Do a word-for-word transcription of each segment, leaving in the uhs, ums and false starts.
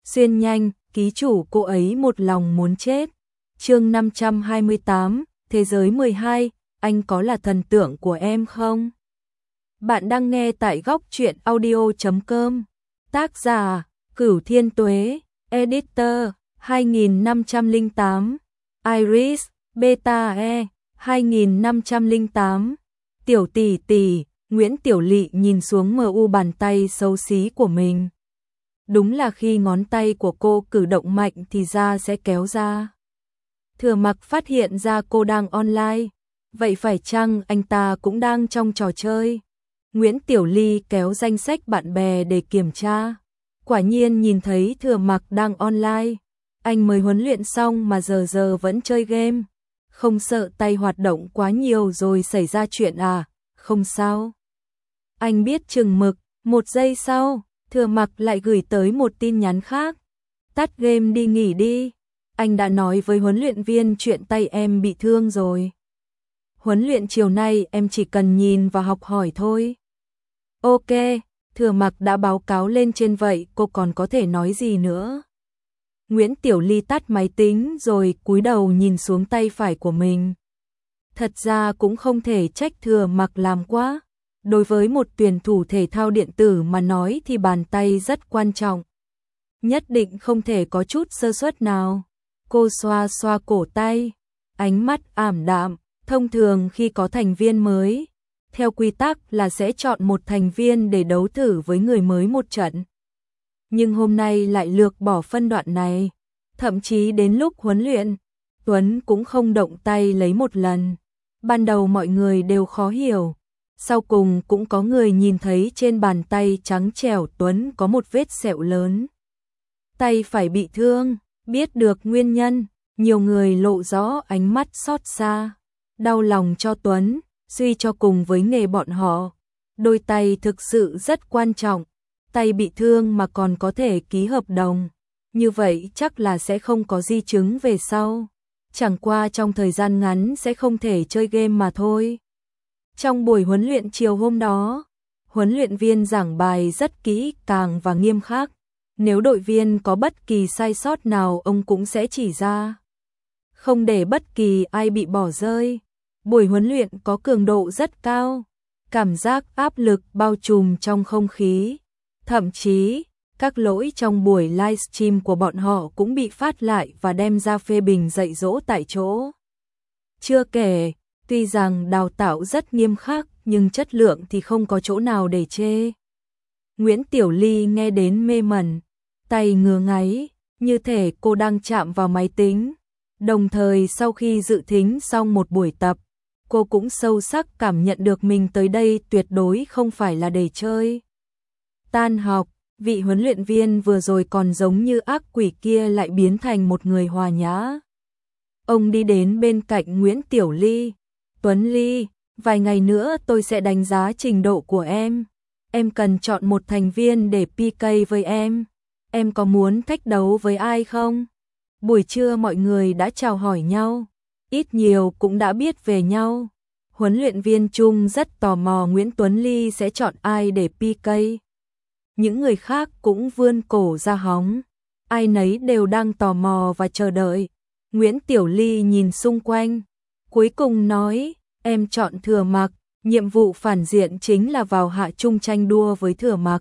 xuyên nhanh, ký chủ cô ấy một lòng muốn chết. Chương năm trăm hai mươi tám, Thế giới mười hai, anh có là thần tượng của em không? Bạn đang nghe tại góc truyện audio chấm com. Tác giả: Cửu Thiên Tuế, Editor: hai nghìn năm trăm lẻ tám, Iris, Beta E, hai nghìn năm trăm lẻ tám. Tiểu tỷ tỷ, Nguyễn Tiểu Lị nhìn xuống mờ u bàn tay xấu xí của mình. Đúng là khi ngón tay của cô cử động mạnh thì da sẽ kéo ra. Thừa Mặc phát hiện ra cô đang online. Vậy phải chăng anh ta cũng đang trong trò chơi? Nguyễn Tiểu Ly kéo danh sách bạn bè để kiểm tra. Quả nhiên nhìn thấy Thừa Mặc đang online. Anh mới huấn luyện xong mà giờ giờ vẫn chơi game. Không sợ tay hoạt động quá nhiều rồi xảy ra chuyện à? Không sao. Anh biết chừng mực. Một giây sau, Thừa Mặc lại gửi tới một tin nhắn khác. Tắt game đi, nghỉ đi. Anh đã nói với huấn luyện viên chuyện tay em bị thương rồi. Huấn luyện chiều nay em chỉ cần nhìn và học hỏi thôi. Ok, Thừa Mặc đã báo cáo lên trên vậy cô còn có thể nói gì nữa. Nguyễn Tiểu Ly tắt máy tính rồi cúi đầu nhìn xuống tay phải của mình. Thật ra cũng không thể trách Thừa Mặc làm quá. Đối với một tuyển thủ thể thao điện tử mà nói thì bàn tay rất quan trọng. Nhất định không thể có chút sơ suất nào. Cô xoa xoa cổ tay, ánh mắt ảm đạm. Thông thường khi có thành viên mới, theo quy tắc là sẽ chọn một thành viên để đấu thử với người mới một trận. Nhưng hôm nay lại lược bỏ phân đoạn này. Thậm chí đến lúc huấn luyện, Tuấn cũng không động tay lấy một lần. Ban đầu mọi người đều khó hiểu. Sau cùng cũng có người nhìn thấy trên bàn tay trắng trẻo Tuấn có một vết sẹo lớn. Tay phải bị thương, biết được nguyên nhân, nhiều người lộ rõ ánh mắt xót xa. Đau lòng cho Tuấn, suy cho cùng với nghề bọn họ. Đôi tay thực sự rất quan trọng. Tay bị thương mà còn có thể ký hợp đồng. Như vậy chắc là sẽ không có di chứng về sau. Chẳng qua trong thời gian ngắn sẽ không thể chơi game mà thôi. Trong buổi huấn luyện chiều hôm đó, huấn luyện viên giảng bài rất kỹ càng và nghiêm khắc. Nếu đội viên có bất kỳ sai sót nào ông cũng sẽ chỉ ra. Không để bất kỳ ai bị bỏ rơi. Buổi huấn luyện có cường độ rất cao. Cảm giác áp lực bao trùm trong không khí. Thậm chí, các lỗi trong buổi livestream của bọn họ cũng bị phát lại và đem ra phê bình dạy dỗ tại chỗ. Chưa kể, tuy rằng đào tạo rất nghiêm khắc nhưng chất lượng thì không có chỗ nào để chê. Nguyễn Tiểu Ly nghe đến mê mẩn, tay ngứa ngáy, như thể cô đang chạm vào máy tính. Đồng thời sau khi dự thính xong một buổi tập, cô cũng sâu sắc cảm nhận được mình tới đây tuyệt đối không phải là để chơi. Tan học, vị huấn luyện viên vừa rồi còn giống như ác quỷ kia lại biến thành một người hòa nhã. Ông đi đến bên cạnh Nguyễn Tiểu Ly. Tuấn Ly, vài ngày nữa tôi sẽ đánh giá trình độ của em. Em cần chọn một thành viên để pê ca với em. Em có muốn thách đấu với ai không? Buổi trưa mọi người đã chào hỏi nhau. Ít nhiều cũng đã biết về nhau. Huấn luyện viên Trung rất tò mò Nguyễn Tuấn Ly sẽ chọn ai để pê ca. Những người khác cũng vươn cổ ra hóng. Ai nấy đều đang tò mò và chờ đợi. Nguyễn Tiểu Ly nhìn xung quanh. Cuối cùng nói, em chọn Thừa Mặc. Nhiệm vụ phản diện chính là vào hạ trung tranh đua với Thừa Mặc.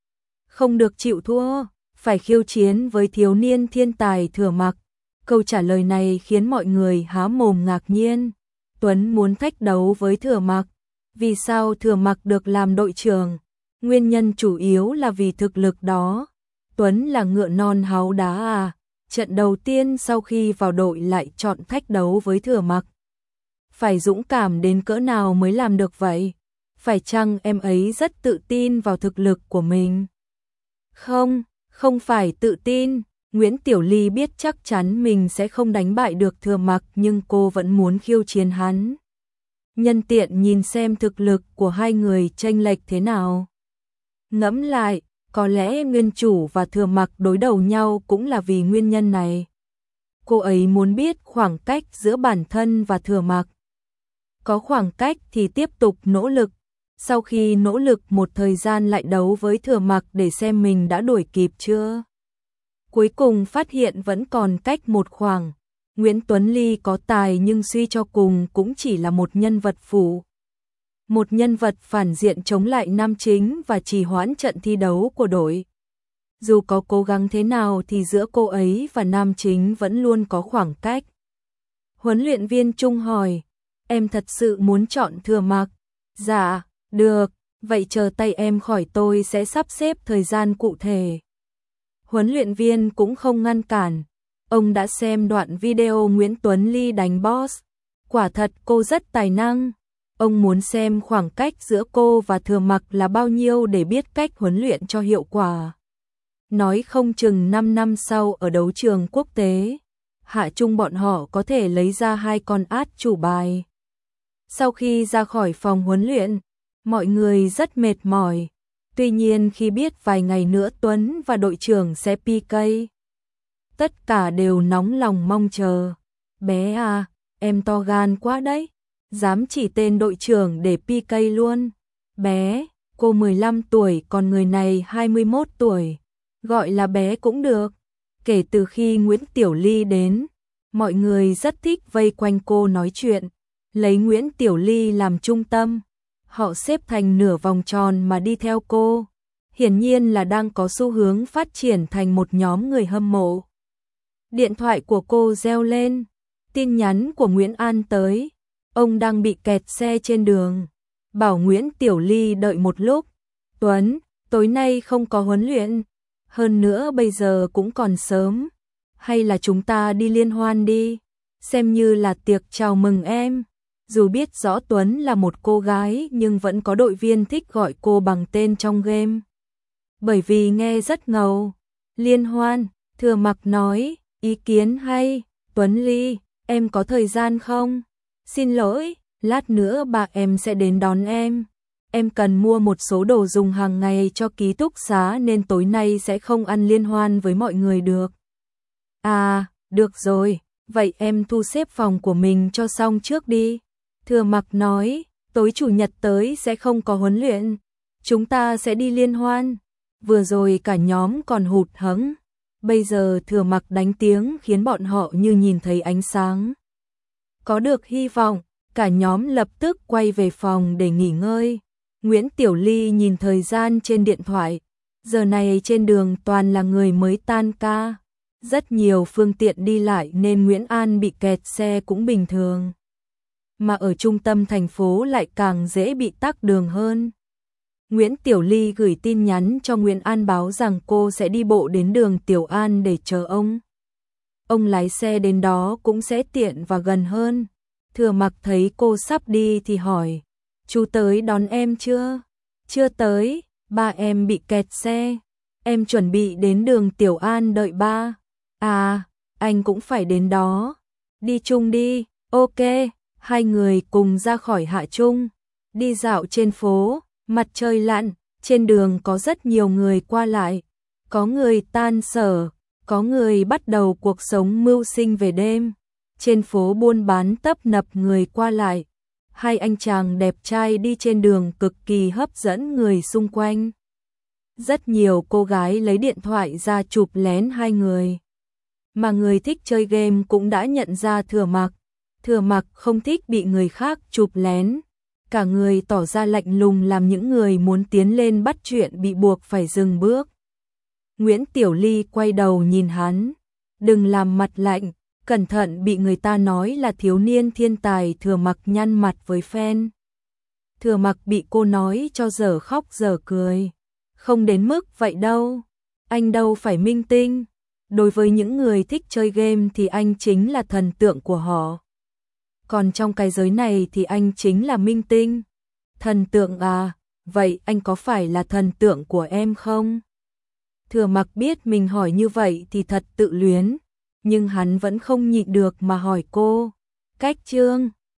Không được chịu thua, phải khiêu chiến với thiếu niên thiên tài Thừa Mặc. Câu trả lời này khiến mọi người há mồm ngạc nhiên. Tuấn muốn thách đấu với Thừa Mặc. Vì sao Thừa Mặc được làm đội trưởng? Nguyên nhân chủ yếu là vì thực lực đó. Tuấn là ngựa non háu đá à? Trận đầu tiên sau khi vào đội lại chọn thách đấu với Thừa Mặc. Phải dũng cảm đến cỡ nào mới làm được vậy? Phải chăng em ấy rất tự tin vào thực lực của mình? Không, không phải tự tin. Nguyễn Tiểu Ly biết chắc chắn mình sẽ không đánh bại được Thừa Mặc nhưng cô vẫn muốn khiêu chiến hắn. Nhân tiện nhìn xem thực lực của hai người chênh lệch thế nào. Ngẫm lại, có lẽ Nguyên Chủ và Thừa Mặc đối đầu nhau cũng là vì nguyên nhân này. Cô ấy muốn biết khoảng cách giữa bản thân và Thừa Mặc. Có khoảng cách thì tiếp tục nỗ lực. Sau khi nỗ lực một thời gian lại đấu với Thừa Mặc để xem mình đã đuổi kịp chưa. Cuối cùng phát hiện vẫn còn cách một khoảng. Nguyễn Tuấn Ly có tài nhưng suy cho cùng cũng chỉ là một nhân vật phụ. Một nhân vật phản diện chống lại nam chính và trì hoãn trận thi đấu của đội. Dù có cố gắng thế nào thì giữa cô ấy và nam chính vẫn luôn có khoảng cách. Huấn luyện viên Trung hỏi, em thật sự muốn chọn Thừa Mặc? Dạ, được, vậy chờ tay em khỏi tôi sẽ sắp xếp thời gian cụ thể. Huấn luyện viên cũng không ngăn cản. Ông đã xem đoạn video Nguyễn Tuấn Ly đánh boss. Quả thật cô rất tài năng. Ông muốn xem khoảng cách giữa cô và Thừa Mặc là bao nhiêu để biết cách huấn luyện cho hiệu quả. Nói không chừng năm năm sau ở đấu trường quốc tế, Hạ Trung bọn họ có thể lấy ra hai con át chủ bài. Sau khi ra khỏi phòng huấn luyện, mọi người rất mệt mỏi. Tuy nhiên khi biết vài ngày nữa Tuấn và đội trưởng sẽ pê ca, tất cả đều nóng lòng mong chờ. Bé à, em to gan quá đấy, dám chỉ tên đội trưởng để pê ca luôn. Bé, cô mười lăm tuổi còn người này hai mươi mốt tuổi, gọi là bé cũng được. Kể từ khi Nguyễn Tiểu Ly đến, mọi người rất thích vây quanh cô nói chuyện, lấy Nguyễn Tiểu Ly làm trung tâm. Họ xếp thành nửa vòng tròn mà đi theo cô. Hiển nhiên là đang có xu hướng phát triển thành một nhóm người hâm mộ. Điện thoại của cô reo lên. Tin nhắn của Nguyễn An tới. Ông đang bị kẹt xe trên đường. Bảo Nguyễn Tiểu Ly đợi một lúc. Tuấn, tối nay không có huấn luyện. Hơn nữa bây giờ cũng còn sớm. Hay là chúng ta đi liên hoan đi. Xem như là tiệc chào mừng em. Dù biết rõ Tuấn là một cô gái nhưng vẫn có đội viên thích gọi cô bằng tên trong game. Bởi vì nghe rất ngầu. Liên hoan, Thừa Mặc nói, ý kiến hay. Tuấn Ly, em có thời gian không? Xin lỗi, lát nữa bà em sẽ đến đón em. Em cần mua một số đồ dùng hàng ngày cho ký túc xá nên tối nay sẽ không ăn liên hoan với mọi người được. À, được rồi, vậy em thu xếp phòng của mình cho xong trước đi. Thừa Mặc nói, tối chủ nhật tới sẽ không có huấn luyện, chúng ta sẽ đi liên hoan. Vừa rồi cả nhóm còn hụt hẫng, bây giờ Thừa Mặc đánh tiếng khiến bọn họ như nhìn thấy ánh sáng. Có được hy vọng, cả nhóm lập tức quay về phòng để nghỉ ngơi. Nguyễn Tiểu Ly nhìn thời gian trên điện thoại, giờ này trên đường toàn là người mới tan ca. Rất nhiều phương tiện đi lại nên Nguyễn An bị kẹt xe cũng bình thường. Mà ở trung tâm thành phố lại càng dễ bị tắc đường hơn. Nguyễn Tiểu Ly gửi tin nhắn cho Nguyễn An báo rằng cô sẽ đi bộ đến đường Tiểu An để chờ ông. Ông lái xe đến đó cũng sẽ tiện và gần hơn. Thừa Mặc thấy cô sắp đi thì hỏi, chú tới đón em chưa? Chưa tới, ba em bị kẹt xe. Em chuẩn bị đến đường Tiểu An đợi ba. À, anh cũng phải đến đó. Đi chung đi, ok. Hai người cùng ra khỏi Hạ Trung, đi dạo trên phố, mặt trời lặn, trên đường có rất nhiều người qua lại, có người tan sở, có người bắt đầu cuộc sống mưu sinh về đêm. Trên phố buôn bán tấp nập người qua lại, hai anh chàng đẹp trai đi trên đường cực kỳ hấp dẫn người xung quanh. Rất nhiều cô gái lấy điện thoại ra chụp lén hai người. Mà người thích chơi game cũng đã nhận ra Thừa Mặc. Thừa Mặc không thích bị người khác chụp lén, cả người tỏ ra lạnh lùng làm những người muốn tiến lên bắt chuyện bị buộc phải dừng bước. Nguyễn Tiểu Ly quay đầu nhìn hắn, đừng làm mặt lạnh, cẩn thận bị người ta nói là thiếu niên thiên tài. Thừa Mặc nhăn mặt với fan. Thừa Mặc bị cô nói cho giờ khóc giờ cười, không đến mức vậy đâu, anh đâu phải minh tinh. Đối với những người thích chơi game thì anh chính là thần tượng của họ. Còn trong cái giới này thì anh chính là minh tinh. Thần tượng à, vậy anh có phải là thần tượng của em không? Thừa Mặc biết mình hỏi như vậy thì thật tự luyến, nhưng hắn vẫn không nhịn được mà hỏi cô. Cách Trương,